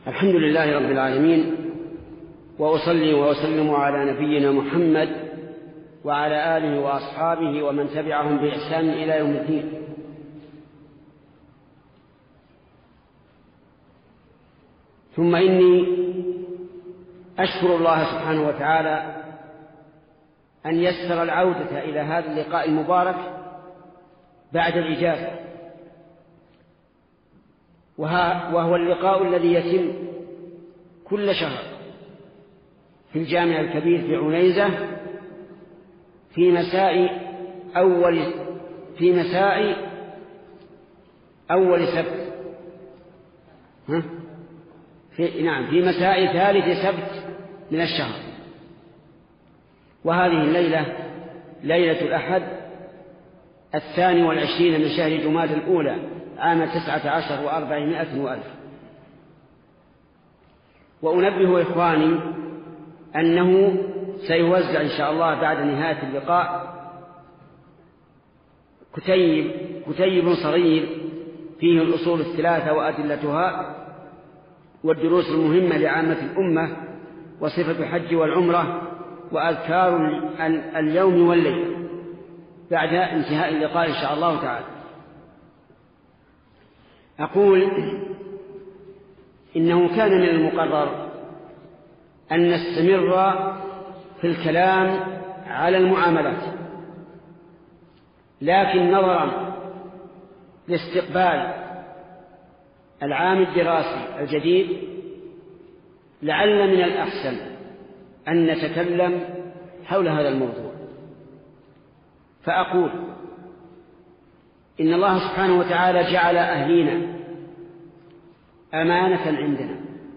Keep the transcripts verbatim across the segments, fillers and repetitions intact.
الحمد لله رب العالمين، وأصلي وأسلم على نبينا محمد وعلى آله وأصحابه ومن تبعهم بإحسان إلى يوم الدين. ثم إني أشكر الله سبحانه وتعالى أن يسر العودة إلى هذا اللقاء المبارك بعد الإجازة، وهو اللقاء الذي يتم كل شهر في الجامع الكبير في عنيزة في مساء أول في مساء أول سبت ها؟ في نعم في مساء ثالث سبت من الشهر. وهذه الليلة ليلة الأحد الثاني والعشرين من شهر جماد الأولى عام تسعة عشر وأربعمائة وألف. وأنبه إخواني أنه سيوزع إن شاء الله بعد نهاية اللقاء كتيب كتيب صغير فيه الأصول الثلاثة وأدلتها والدروس المهمة لعامة الأمة وصفة الحج والعمرة وأذكار اليوم والليل بعد انتهاء اللقاء إن شاء الله تعالى. أقول إنه كان من المقرر أن نستمر في الكلام على المعاملات، لكن نظرا لاستقبال العام الدراسي الجديد لعل من الأحسن أن نتكلم حول هذا الموضوع. فأقول إن الله سبحانه وتعالى جعل أهلينا أمانة عندنا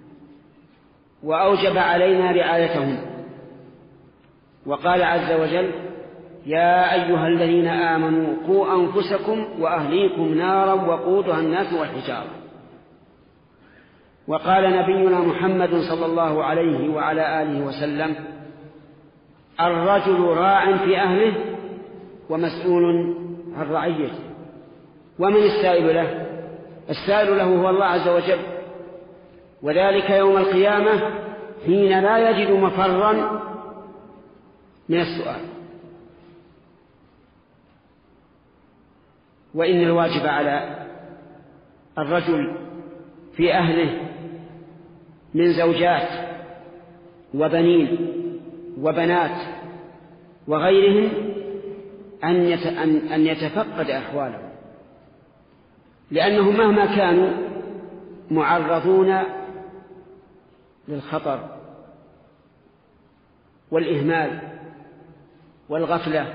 وأوجب علينا رعايتهم، وقال عز وجل: يا أيها الذين آمنوا قوا أنفسكم وأهليكم نارا وقودها الناس والحجارة. وقال نبينا محمد صلى الله عليه وعلى آله وسلم: الرجل راع في أهله ومسؤول عن رعيته. ومن السائل له؟ السائل له هو الله عز وجل، وذلك يوم القيامة حين لا يجد مفرا من السؤال. وإن الواجب على الرجل في أهله من زوجات وبنين وبنات وغيرهم أن يتفقد أحوالهم، لأنهم مهما كانوا معرضون للخطر والإهمال والغفلة،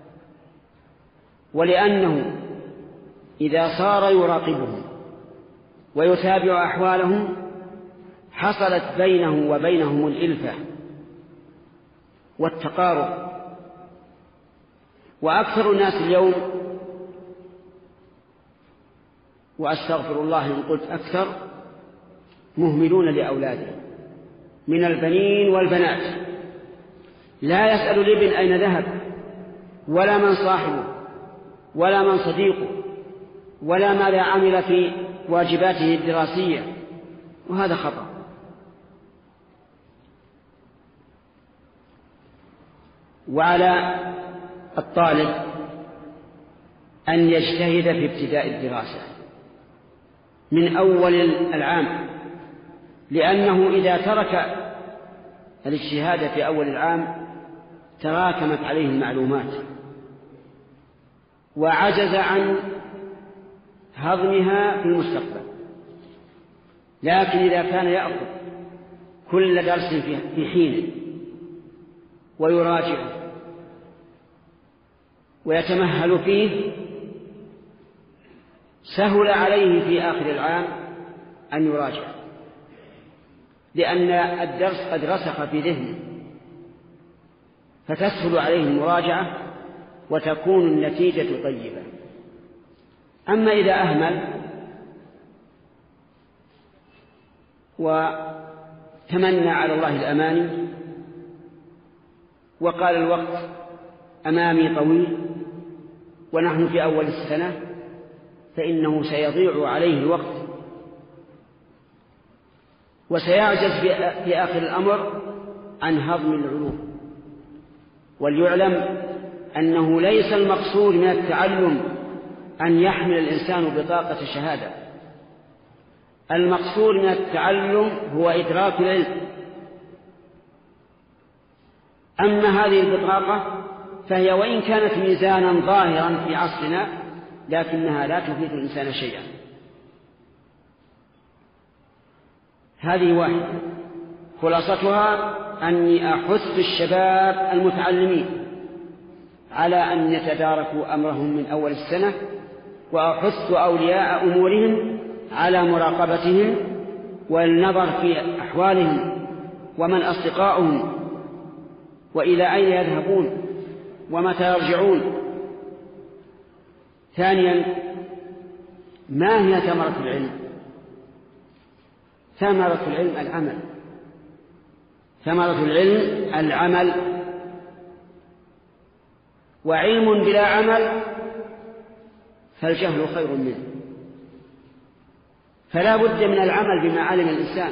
ولأنه إذا صار يراقبهم ويتابع أحوالهم حصلت بينه وبينهم الإلفة والتقارب. وأكثر الناس اليوم، وأستغفر الله إن قلت أكثر، مهملون لأولادهم من البنين والبنات، لا يسأل الابن أين ذهب ولا من صاحبه ولا من صديقه ولا ماذا عمل في واجباته الدراسية، وهذا خطأ. وعلى الطالب أن يجتهد في ابتداء الدراسة من أول العام، لأنه إذا ترك الاجتهاد في أول العام تراكمت عليه المعلومات وعجز عن هضمها في المستقبل. لكن إذا كان يأخذ كل درس في حين ويراجعه ويتمهل فيه سهل عليه في آخر العام أن يراجع، لأن الدرس قد رسخ في ذهنه، فتسهل عليه المراجعة وتكون النتيجة طيبة. أما إذا أهمل وتمنى على الله الأماني وقال الوقت أمامي طويل ونحن في أول السنة، فإنه سيضيع عليه الوقت وسيعجز في آخر الأمر عن هضم العلوم. وليعلم أنه ليس المقصود من التعلم أن يحمل الإنسان بطاقة شهادة، المقصود من التعلم هو إدراك العلم. أما هذه البطاقة فهي وإن كانت ميزانا ظاهرا في عصرنا لكنها لا تفيد الإنسان شيئا. هذه واحدة خلاصتها أني أحث الشباب المتعلمين على أن يتداركوا أمرهم من أول السنة، وأحث أولياء أمورهم على مراقبتهم والنظر في أحوالهم ومن أصدقاؤهم وإلى أين يذهبون ومتى يرجعون. ثانيا، ما هي ثمرة العلم؟ ثمرة العلم العمل. ثمرة العلم العمل، وعلم بلا عمل فالجهل خير منه. فلا بد من العمل بما علم الإنسان،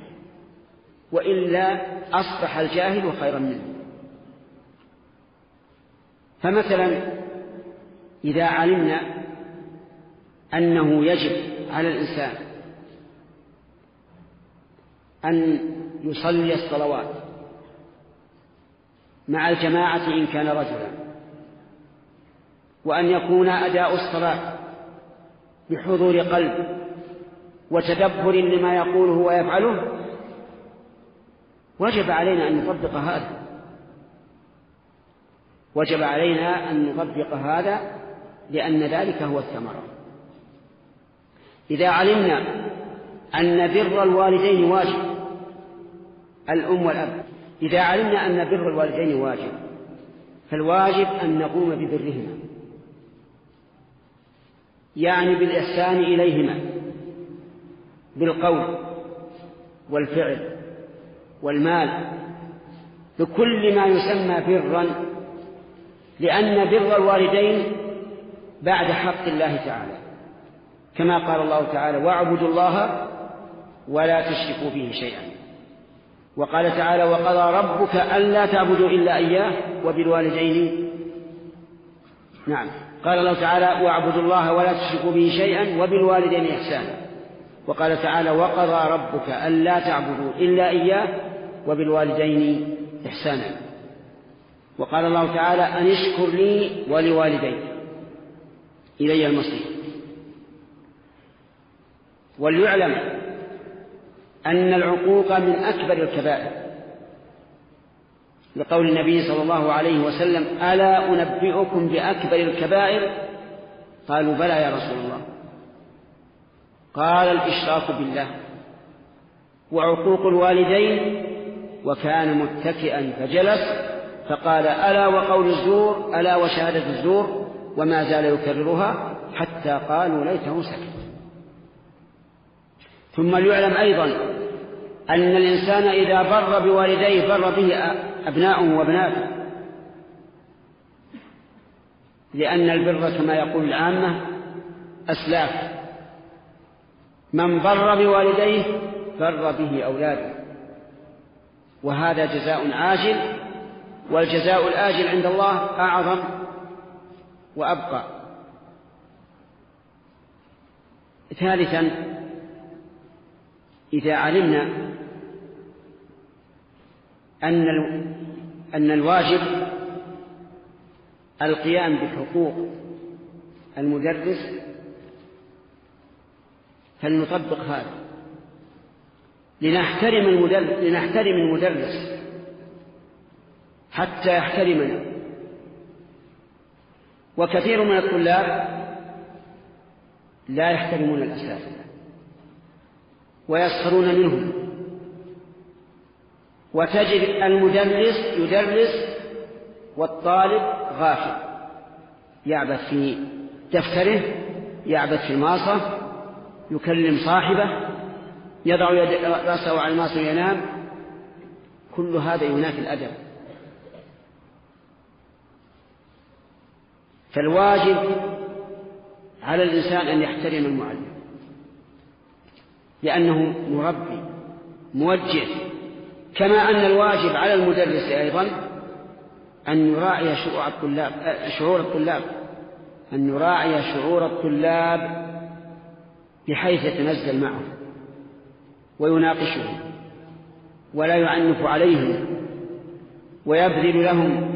وإلا أصبح الجاهل خيرا منه. فمثلا إذا علمنا أنه يجب على الإنسان أن يصلي الصلوات مع الجماعة إن كان رجلا، وأن يكون أداء الصلاة بحضور قلب وتدبر لما يقوله ويفعله، وجب علينا أن نطبق هذا وجب علينا أن نطبق هذا لأن ذلك هو الثمرة. إذا علمنا أن بر الوالدين واجب، الأم والأب، إذا علمنا أن بر الوالدين واجب فالواجب أن نقوم ببرهما، يعني بالإحسان إليهما بالقول والفعل والمال، بكل ما يسمى برا، لأن بر الوالدين بعد حق الله تعالى، كما قال الله تعالى: واعبدوا الله ولا تشركوا به شيئا. وقال تعالى: وقضى ربك ألا تعبدوا إلا إياه وبالوالدين. نعم، قال الله تعالى: واعبدوا الله ولا تشركوا به شيئا وبالوالدين إحسانا. وقال تعالى: وقضى ربك ألا تعبدوا إلا إياه وبالوالدين إحسانا. وقال الله تعالى: أن اشكر لي ولوالديك إلي المصير. وليعلم أن العقوق من أكبر الكبائر، لقول النبي صلى الله عليه وسلم: ألا أنبئكم بأكبر الكبائر؟ قالوا: بلى يا رسول الله. قال: الإشراك بالله وعقوق الوالدين. وكان متكئا فجلس فقال: ألا وقول الزور، ألا وشهادة الزور، وما زال يكررها حتى قالوا ليته سكت. ثم ليعلم أيضا أن الإنسان إذا بر بوالديه بر به أبناؤه وبناته، لأن البر كما يقول العامة أسلاف، من بر بوالديه بر به أولاده، وهذا جزاء عاجل، والجزاء الآجل عند الله أعظم وأبقى. ثالثا، إذا علمنا أن أن الواجب القيام بحقوق المدرس فلنطبق هذا، لنحترم المدرس لنحترم المدرس حتى يحترمنا. وكثير من الطلاب لا يحترمون الأساتذة ويسخرون منهم، وتجد المدرس يدرس والطالب غافل، يعبث في دفتره، يعبث في الماصة، يكلم صاحبه، يضع رأسه على الماصة وينام. كل هذا ينافي الأدب. فالواجب على الإنسان أن يحترم المعلم، لأنه مربي موجه. كما أن الواجب على المدرس أيضا أن يراعي شعور الطلاب شعور الطلاب أن يراعي شعور الطلاب بحيث يتنزل معهم ويناقشهم ولا يعنف عليهم ويبذل لهم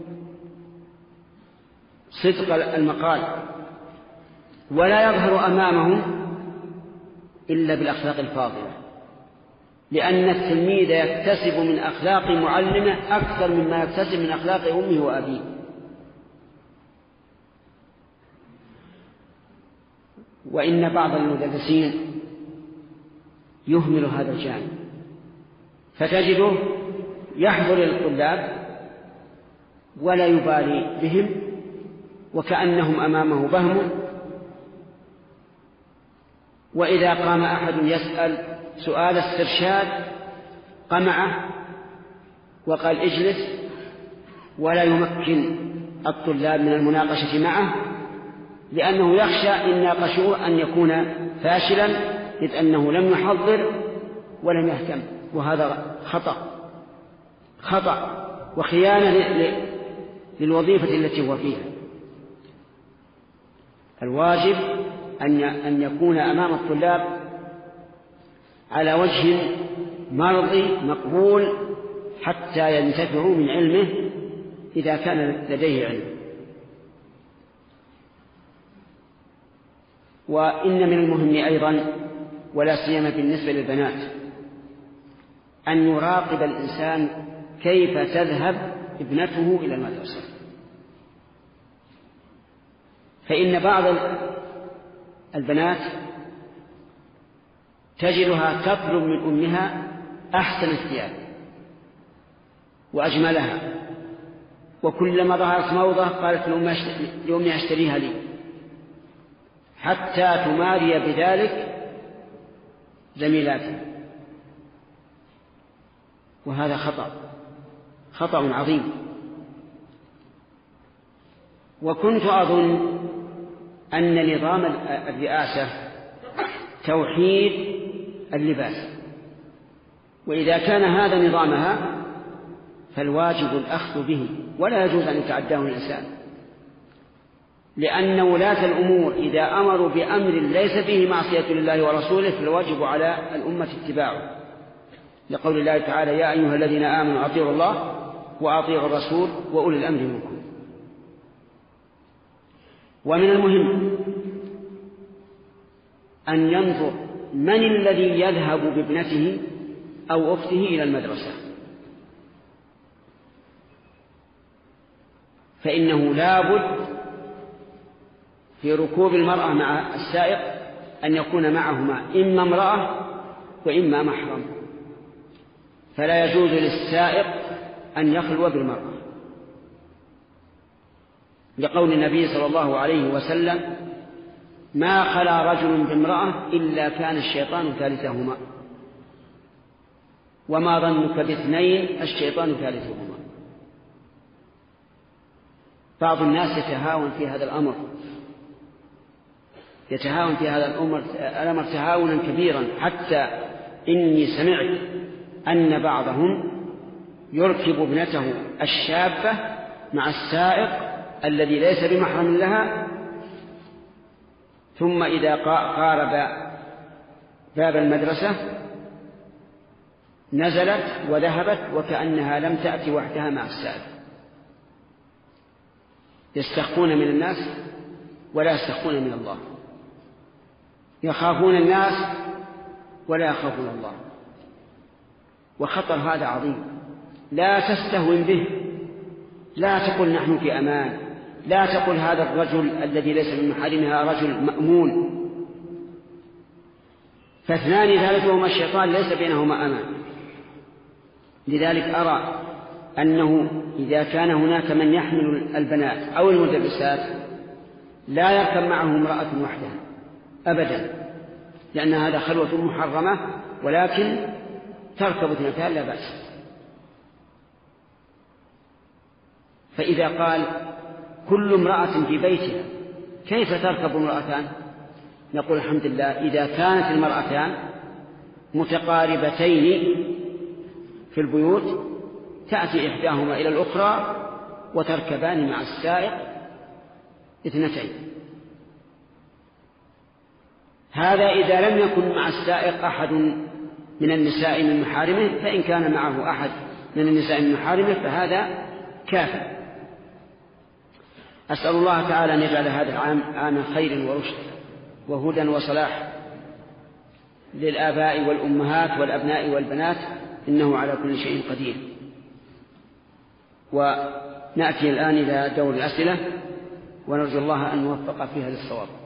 صدق المقال ولا يظهر أمامهم إلا بالأخلاق الفاضلة، لأن التلميذ يكتسب من أخلاق معلمه أكثر مما يكتسب من أخلاق أمه وأبيه. وإن بعض المدرسين يهمل هذا الجانب، فتجده يحضر للطلاب ولا يبالي بهم وكأنهم أمامه بهم، وإذا قام أحد يسأل سؤال استرشاد قمعه وقال اجلس، ولا يمكن الطلاب من المناقشة معه، لأنه يخشى إن ناقشوه أن يكون فاشلا إذ أنه لم يحضر ولم يهتم، وهذا خطأ خطأ وخيانة للوظيفة التي هو فيها. الواجب أن يكون أمام الطلاب على وجه مرضي مقبول حتى ينتفعوا من علمه إذا كان لديه علم. وإن من المهم أيضا ولا سيما بالنسبة للبنات أن يراقب الإنسان كيف تذهب ابنته إلى المدرسة، فإن بعض البنات تجدها تطلب من أمها أحسن الثياب وأجملها، وكلما ظهرت موضة قالت لأمي اشتريها لي، حتى تماري بذلك زميلاتها، وهذا خطأ خطأ عظيم. وكنت أظن أن نظام الرئاسة توحيد اللباس، وإذا كان هذا نظامها فالواجب الأخذ به ولا يجوز أن يتعداه الإنسان، لأن ولاة الأمور إذا أمروا بأمر ليس فيه معصية لله ورسوله فالواجب على الأمة اتباعه، لقول الله تعالى يا أيها الذين آمنوا أطيعوا الله وأطيعوا الرسول وأولي الأمر منكم. ومن المهم أن ينظر من الذي يذهب بابنته أو أخته إلى المدرسة، فإنه لا بد في ركوب المرأة مع السائق أن يكون معهما إما امرأة وإما محرم، فلا يجوز للسائق أن يخلو بالمرأة، لقول النبي صلى الله عليه وسلم ما خلا رجل بامرأة إلا كان الشيطان ثالثهما، وما ظنك باثنين الشيطان ثالثهما. بعض الناس يتهاون في هذا الأمر يتهاون في هذا الأمر الأمر تهاونا كبيرا، حتى إني سمعت أن بعضهم يركب ابنته الشابة مع السائق الذي ليس بمحرم لها، ثم إذا قارب باب المدرسة نزلت وذهبت وكأنها لم تأتي وحدها مع السائق. يستخفون من الناس ولا يستخفون من الله، يخافون الناس ولا يخافون الله، وخطر هذا عظيم. لا تستهون به، لا تقل نحن في أمان، لا تقل هذا الرجل الذي ليس من محارمها رجل مأمون، فاثنان ثالثهما الشيطان ليس بينهما أمان. لذلك أرى أنه إذا كان هناك من يحمل البنات أو المدرسات لا يركب معه امرأة وحدها أبدا، لأن هذا خلوة محرمة، ولكن تركب اثنتان لا بأس. فإذا قال كل امرأة في بيتها كيف تركب امرأتان؟ نقول الحمد لله إذا كانت المرأتان متقاربتين في البيوت تأتي إحداهما إلى الأخرى وتركبان مع السائق اثنتين. هذا إذا لم يكن مع السائق أحد من النساء من محارمه، فإن كان معه أحد من النساء من محارمه فهذا كافٍ. أسأل الله تعالى أن يجعل هذا العام عام خير ورشد وهدى وصلاح للآباء والأمهات والأبناء والبنات، إنه على كل شيء قدير. ونأتي الآن إلى دور الأسئلة، ونرجو الله أن نوفق فيها للصواب.